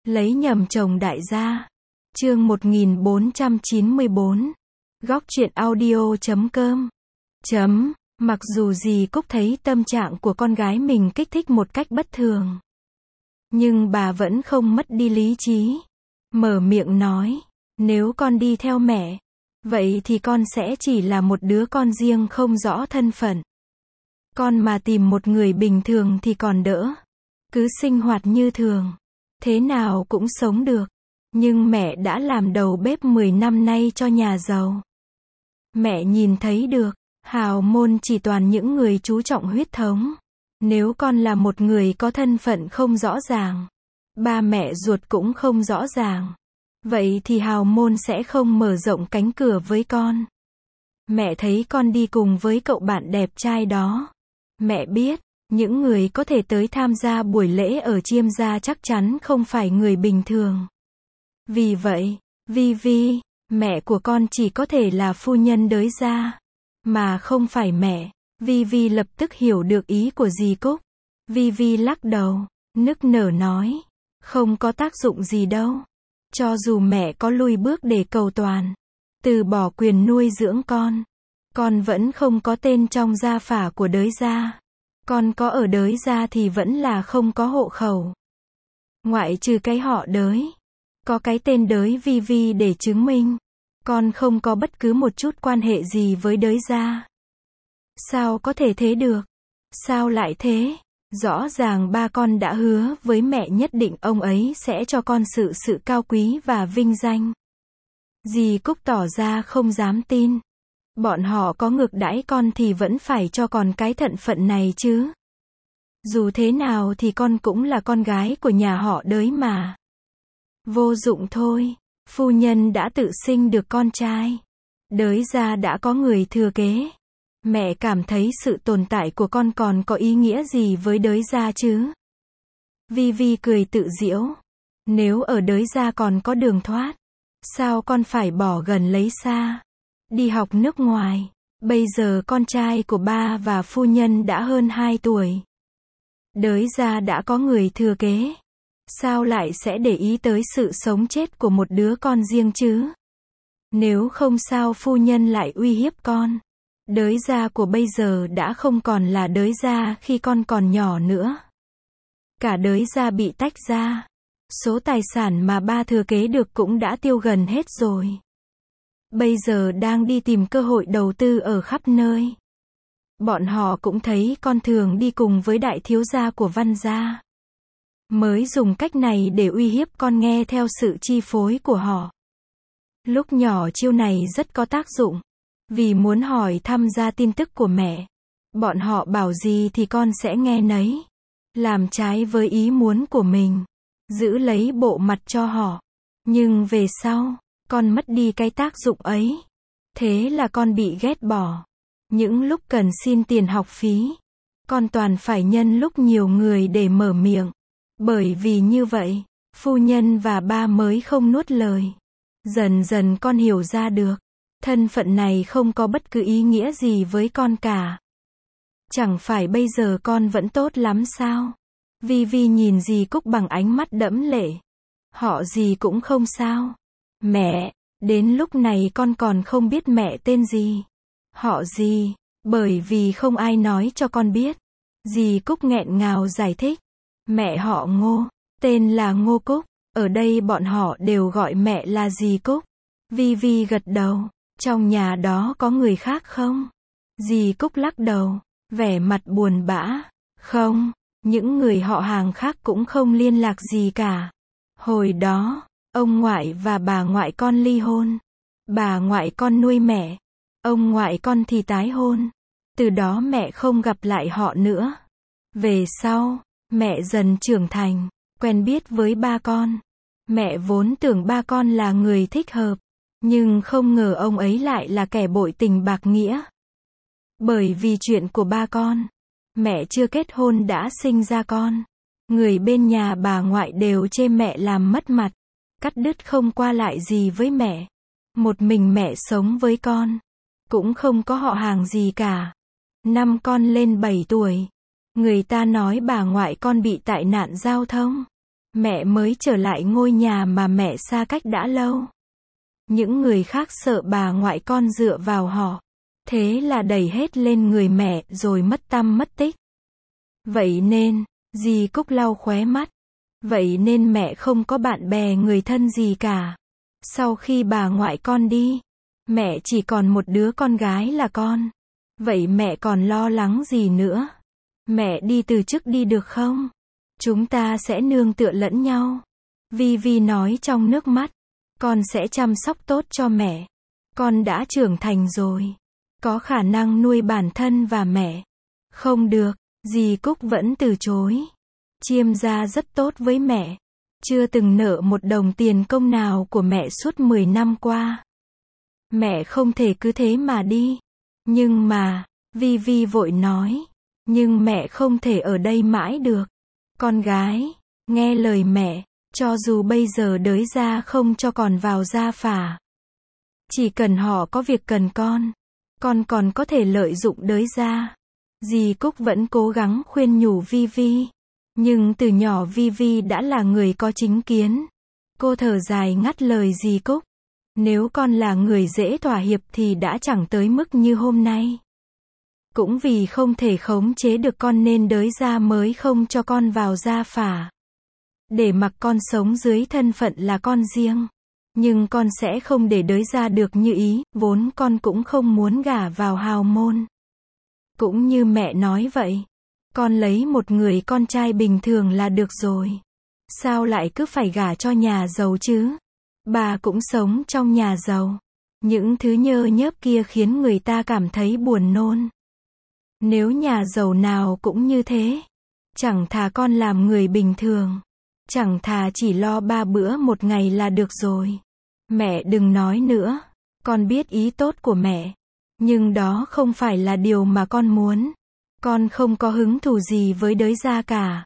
Lấy nhầm chồng đại gia. Chương 1494. Góc truyện audio.com. Mặc dù dì Cúc thấy tâm trạng của con gái mình kích thích một cách bất thường, nhưng bà vẫn không mất đi lý trí. Mở miệng nói, nếu con đi theo mẹ, vậy thì con sẽ chỉ là một đứa con riêng không rõ thân phận. Con mà tìm một người bình thường thì còn đỡ. Cứ sinh hoạt như thường, thế nào cũng sống được. Nhưng mẹ đã làm đầu bếp 10 năm nay cho nhà giàu. Mẹ nhìn thấy được, hào môn chỉ toàn những người chú trọng huyết thống. Nếu con là một người có thân phận không rõ ràng, ba mẹ ruột cũng không rõ ràng, vậy thì hào môn sẽ không mở rộng cánh cửa với con. Mẹ thấy con đi cùng với cậu bạn đẹp trai đó. Mẹ biết, những người có thể tới tham gia buổi lễ ở Chiêm Gia chắc chắn không phải người bình thường. Vì vậy, Vi, mẹ của con chỉ có thể là phu nhân đới gia, mà không phải mẹ. Vi lập tức hiểu được ý của dì Cúc. Vi lắc đầu, nức nở nói, không có tác dụng gì đâu. Cho dù mẹ có lui bước để cầu toàn, từ bỏ quyền nuôi dưỡng con vẫn không có tên trong gia phả của đới gia. Con có ở đới gia thì vẫn là không có hộ khẩu. Ngoại trừ cái họ đới, có cái tên đới Vi để chứng minh, con không có bất cứ một chút quan hệ gì với đới gia. Sao có thể thế được? Sao lại thế? Rõ ràng ba con đã hứa với mẹ nhất định ông ấy sẽ cho con sự cao quý và vinh danh. Dì Cúc tỏ ra không dám tin. Bọn họ có ngược đãi con thì vẫn phải cho con cái thận phận này chứ. Dù thế nào thì con cũng là con gái của nhà họ đới mà. Vô dụng thôi, phu nhân đã tự sinh được con trai. Đới gia đã có người thừa kế. Mẹ cảm thấy sự tồn tại của con còn có ý nghĩa gì với đới gia chứ? Vi cười tự giễu. Nếu ở đới gia còn có đường thoát, sao con phải bỏ gần lấy xa, đi học nước ngoài? Bây giờ con trai của ba và phu nhân đã hơn 2 tuổi. Đới gia đã có người thừa kế. Sao lại sẽ để ý tới sự sống chết của một đứa con riêng chứ? Nếu không sao phu nhân lại uy hiếp con? Đới gia của bây giờ đã không còn là đới gia khi con còn nhỏ nữa. Cả đới gia bị tách ra. Số tài sản mà ba thừa kế được cũng đã tiêu gần hết rồi. Bây giờ đang đi tìm cơ hội đầu tư ở khắp nơi. Bọn họ cũng thấy con thường đi cùng với đại thiếu gia của Văn gia. Mới dùng cách này để uy hiếp con nghe theo sự chi phối của họ. Lúc nhỏ chiêu này rất có tác dụng. Vì muốn hỏi thăm ra tin tức của mẹ, bọn họ bảo gì thì con sẽ nghe nấy. Làm trái với ý muốn của mình, giữ lấy bộ mặt cho họ. Nhưng về sau, con mất đi cái tác dụng ấy. Thế là con bị ghét bỏ. Những lúc cần xin tiền học phí, con toàn phải nhân lúc nhiều người để mở miệng. Bởi vì như vậy, phu nhân và ba mới không nuốt lời. Dần dần con hiểu ra được, thân phận này không có bất cứ ý nghĩa gì với con cả. Chẳng phải bây giờ con vẫn tốt lắm sao? Vi nhìn dì Cúc bằng ánh mắt đẫm lệ. Họ gì cũng không sao. Mẹ, đến lúc này con còn không biết mẹ tên gì. Họ gì? Bởi vì không ai nói cho con biết. Dì Cúc nghẹn ngào giải thích. Mẹ họ Ngô, tên là Ngô Cúc. Ở đây bọn họ đều gọi mẹ là dì Cúc. Vi gật đầu. Trong nhà đó có người khác không? Dì Cúc lắc đầu, vẻ mặt buồn bã. Không, những người họ hàng khác cũng không liên lạc gì cả. Hồi đó, ông ngoại và bà ngoại con ly hôn. Bà ngoại con nuôi mẹ. Ông ngoại con thì tái hôn. Từ đó mẹ không gặp lại họ nữa. Về sau, mẹ dần trưởng thành, quen biết với ba con. Mẹ vốn tưởng ba con là người thích hợp. Nhưng không ngờ ông ấy lại là kẻ bội tình bạc nghĩa. Bởi vì chuyện của ba con, mẹ chưa kết hôn đã sinh ra con. Người bên nhà bà ngoại đều chê mẹ làm mất mặt, cắt đứt không qua lại gì với mẹ. Một mình mẹ sống với con, cũng không có họ hàng gì cả. Năm con lên 7 tuổi, người ta nói bà ngoại con bị tai nạn giao thông. Mẹ mới trở lại ngôi nhà mà mẹ xa cách đã lâu. Những người khác sợ bà ngoại con dựa vào họ. Thế là đẩy hết lên người mẹ rồi mất tăm mất tích. Vậy nên, dì Cúc lau khóe mắt. Vậy nên mẹ không có bạn bè người thân gì cả. Sau khi bà ngoại con đi, mẹ chỉ còn một đứa con gái là con. Vậy mẹ còn lo lắng gì nữa? Mẹ đi từ chức đi được không? Chúng ta sẽ nương tựa lẫn nhau. Vi nói trong nước mắt. Con sẽ chăm sóc tốt cho mẹ. Con đã trưởng thành rồi. Có khả năng nuôi bản thân và mẹ. Không được, dì Cúc vẫn từ chối. Chiêm gia rất tốt với mẹ. Chưa từng nợ một đồng tiền công nào của mẹ suốt 10 năm qua. Mẹ không thể cứ thế mà đi. Nhưng mà, Vi vội nói. Nhưng mẹ không thể ở đây mãi được. Con gái, nghe lời mẹ, cho dù bây giờ đới gia không cho con vào gia phả. Chỉ cần họ có việc cần con còn có thể lợi dụng đới gia. Dì Cúc vẫn cố gắng khuyên nhủ Vi. Nhưng từ nhỏ Vi đã là người có chính kiến. Cô thở dài ngắt lời dì Cúc. Nếu con là người dễ thỏa hiệp thì đã chẳng tới mức như hôm nay. Cũng vì không thể khống chế được con nên đới gia mới không cho con vào gia phả. Để mặc con sống dưới thân phận là con riêng. Nhưng con sẽ không để đới gia được như ý, vốn con cũng không muốn gả vào hào môn. Cũng như mẹ nói vậy. Con lấy một người con trai bình thường là được rồi. Sao lại cứ phải gả cho nhà giàu chứ? Bà cũng sống trong nhà giàu. Những thứ nhơ nhớp kia khiến người ta cảm thấy buồn nôn. Nếu nhà giàu nào cũng như thế, chẳng thà con làm người bình thường. Chẳng thà chỉ lo 3 bữa một ngày là được rồi. Mẹ đừng nói nữa. Con biết ý tốt của mẹ. Nhưng đó không phải là điều mà con muốn. Con không có hứng thú gì với đới gia cả.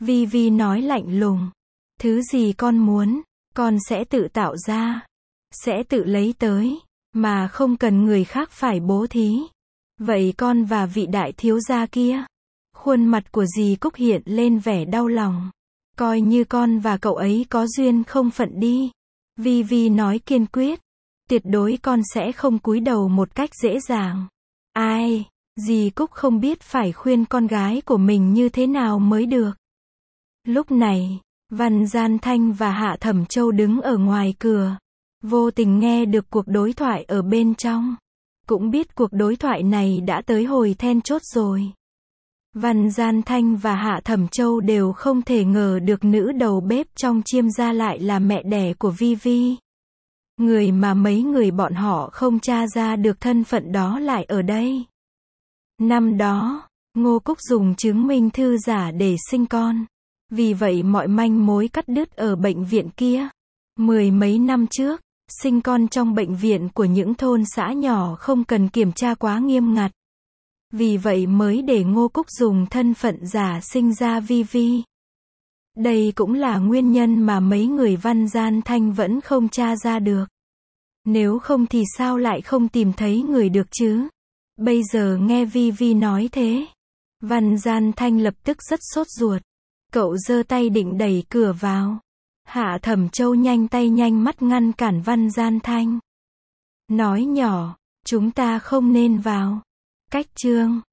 Vi nói lạnh lùng. Thứ gì con muốn, con sẽ tự tạo ra. Sẽ tự lấy tới. Mà không cần người khác phải bố thí. Vậy con và vị đại thiếu gia kia. Khuôn mặt của dì Cúc hiện lên vẻ đau lòng. Coi như con và cậu ấy có duyên không phận đi. Vi nói kiên quyết. Tuyệt đối con sẽ không cúi đầu một cách dễ dàng. Ai, dì Cúc không biết phải khuyên con gái của mình như thế nào mới được. Lúc này, Văn Gian Thanh và Hạ Thẩm Châu đứng ở ngoài cửa. Vô tình nghe được cuộc đối thoại ở bên trong. Cũng biết cuộc đối thoại này đã tới hồi then chốt rồi. Văn Gian Thanh và Hạ Thẩm Châu đều không thể ngờ được nữ đầu bếp trong Chiêm gia lại là mẹ đẻ của Vi. Người mà mấy người bọn họ không tra ra được thân phận đó lại ở đây. Năm đó, Ngô Cúc dùng chứng minh thư giả để sinh con. Vì vậy mọi manh mối cắt đứt ở bệnh viện kia. 10 mấy năm trước, sinh con trong bệnh viện của những thôn xã nhỏ không cần kiểm tra quá nghiêm ngặt. Vì vậy mới để Ngô Cúc dùng thân phận giả sinh ra Vi. Đây cũng là nguyên nhân mà mấy người Văn Gian Thanh vẫn không tra ra được. Nếu không thì sao lại không tìm thấy người được chứ? Bây giờ nghe Vi nói thế. Văn Gian Thanh lập tức rất sốt ruột. Cậu giơ tay định đẩy cửa vào. Hạ Thẩm Châu nhanh tay nhanh mắt ngăn cản Văn Gian Thanh. Nói nhỏ, chúng ta không nên vào. Cách chương